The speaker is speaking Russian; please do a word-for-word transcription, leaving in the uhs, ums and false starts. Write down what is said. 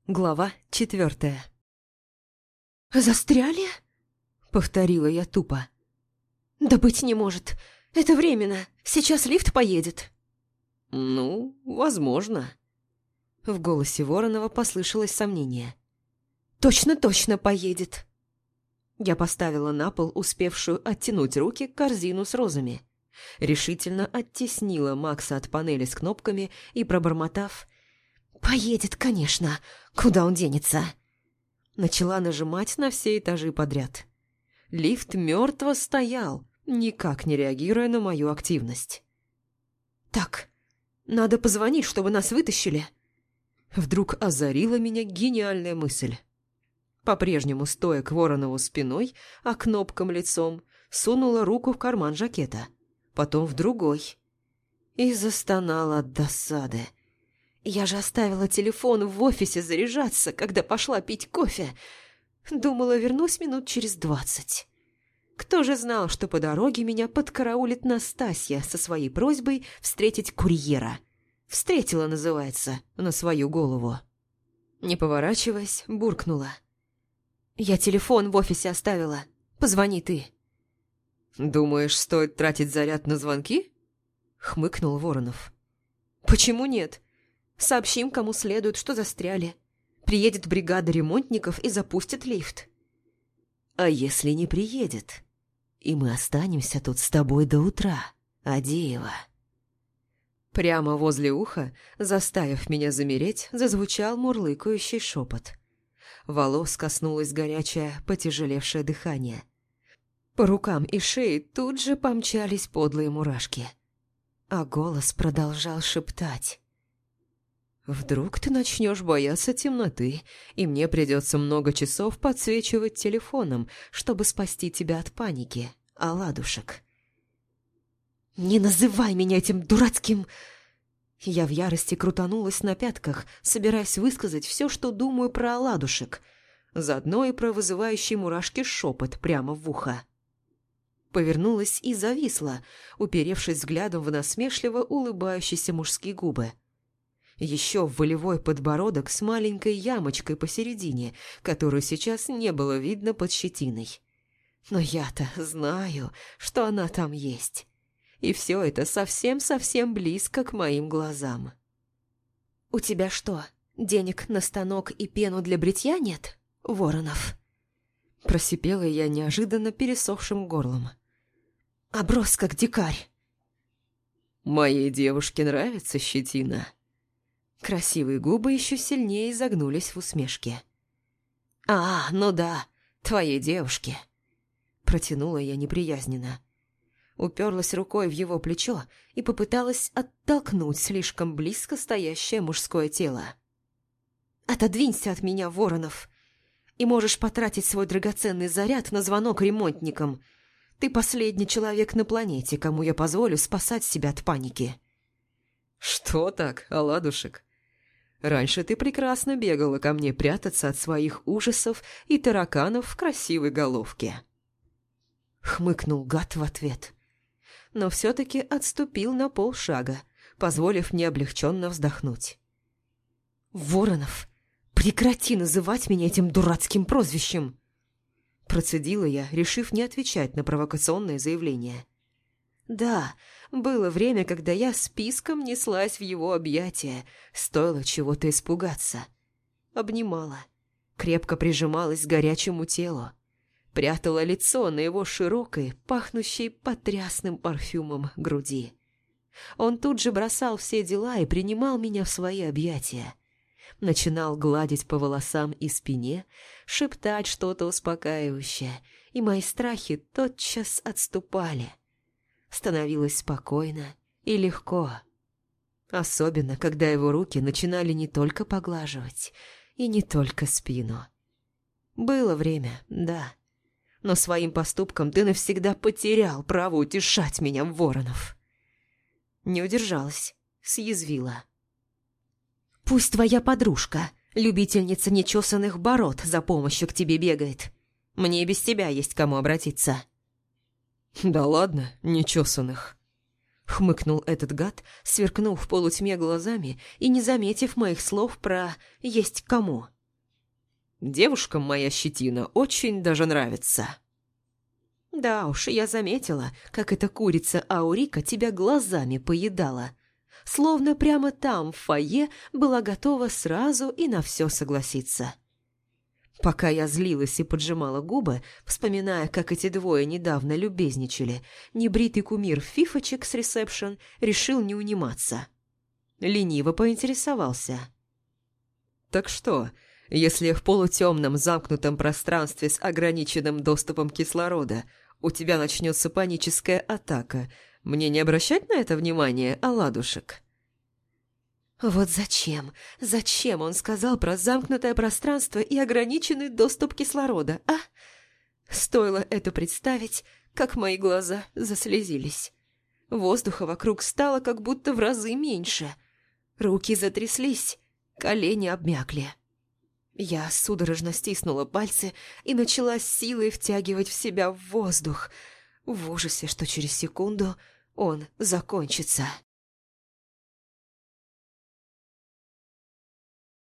Глава четвертая. «Застряли?» — повторила я тупо. «Да быть не может. Это временно. Сейчас лифт поедет». «Ну, возможно». В голосе Воронова послышалось сомнение. «Точно-точно поедет». Я поставила на пол успевшую оттянуть руки корзину с розами. Решительно оттеснила Макса от панели с кнопками и, пробормотав: «Поедет, конечно. Куда он денется?» Начала нажимать на все этажи подряд. Лифт мертво стоял, никак не реагируя на мою активность. «Так, надо позвонить, чтобы нас вытащили». Вдруг озарила меня гениальная мысль. По-прежнему, стоя к Воронову спиной, а кнопкам лицом, сунула руку в карман жакета, потом в другой. И застонала от досады. Я же оставила телефон в офисе заряжаться, когда пошла пить кофе. Думала, вернусь минут через двадцать. Кто же знал, что по дороге меня подкараулит Настасья со своей просьбой встретить курьера. Встретила, называется, на свою голову. Не поворачиваясь, буркнула: «Я телефон в офисе оставила. Позвони ты». «Думаешь, стоит тратить заряд на звонки?» — хмыкнул Воронов. «Почему нет? Сообщим, кому следует, что застряли. Приедет бригада ремонтников и запустит лифт». «А если не приедет? И мы останемся тут с тобой до утра, Адеева». Прямо возле уха, заставив меня замереть, зазвучал мурлыкающий шепот. Волос коснулось горячее, потяжелевшее дыхание. По рукам и шее тут же помчались подлые мурашки. А голос продолжал шептать: «Вдруг ты начнешь бояться темноты, и мне придется много часов подсвечивать телефоном, чтобы спасти тебя от паники, оладушек». «Не называй меня этим дурацким...» Я в ярости крутанулась на пятках, собираясь высказать все, что думаю про оладушек, заодно и про вызывающий мурашки шепот прямо в ухо. Повернулась и зависла, уперевшись взглядом в насмешливо улыбающиеся мужские губы. Еще в волевой подбородок с маленькой ямочкой посередине, которую сейчас не было видно под щетиной. Но я-то знаю, что она там есть. И все это совсем-совсем близко к моим глазам. «У тебя что, денег на станок и пену для бритья нет, Воронов?» Просипела я неожиданно пересохшим горлом. «Оброс как дикарь». «Моей девушке нравится щетина». Красивые губы еще сильнее изогнулись в усмешке. «А, ну да, твоей девушке», — протянула я неприязненно. Уперлась рукой в его плечо и попыталась оттолкнуть слишком близко стоящее мужское тело. «Отодвинься от меня, Воронов, и можешь потратить свой драгоценный заряд на звонок ремонтникам. Ты последний человек на планете, кому я позволю спасать себя от паники». «Что так, оладушек? Раньше ты прекрасно бегала ко мне прятаться от своих ужасов и тараканов в красивой головке». Хмыкнул гад в ответ, но все-таки отступил на полшага, позволив мне облегченно вздохнуть. «Воронов, прекрати называть меня этим дурацким прозвищем!» Процедила я, решив не отвечать на провокационное заявление. Да, было время, когда я списком неслась в его объятия, стоило чего-то испугаться. Обнимала, крепко прижималась к горячему телу, прятала лицо на его широкой, пахнущей потрясным парфюмом груди. Он тут же бросал все дела и принимал меня в свои объятия. Начинал гладить по волосам и спине, шептать что-то успокаивающее, и мои страхи тотчас отступали. Становилось спокойно и легко. Особенно, когда его руки начинали не только поглаживать и не только спину. Было время, да. Но своим поступком ты навсегда потерял право утешать меня, Воронов. Не удержалась, съязвила. Пусть твоя подружка, любительница нечесанных бород, за помощью к тебе бегает. Мне и без тебя есть кому обратиться. Да ладно, нечесанных. Хмыкнул этот гад, сверкнув в полутьме глазами и не заметив моих слов про «есть кому». Девушкам моя щетина очень даже нравится». «Да уж, я заметила, как эта курица Аурика тебя глазами поедала. Словно прямо там, в фойе, была готова сразу и на все согласиться». Пока я злилась и поджимала губы, вспоминая, как эти двое недавно любезничали, небритый кумир фифочек с ресепшн решил не униматься. Лениво поинтересовался. «Так что, если в полутемном замкнутом пространстве с ограниченным доступом кислорода у тебя начнется паническая атака, мне не обращать на это внимания, оладушек?» Вот зачем? Зачем он сказал про замкнутое пространство и ограниченный доступ кислорода, а? Стоило это представить, как мои глаза заслезились. Воздуха вокруг стало как будто в разы меньше. Руки затряслись, колени обмякли. Я судорожно стиснула пальцы и начала с силой втягивать в себя воздух, в ужасе, что через секунду он закончится.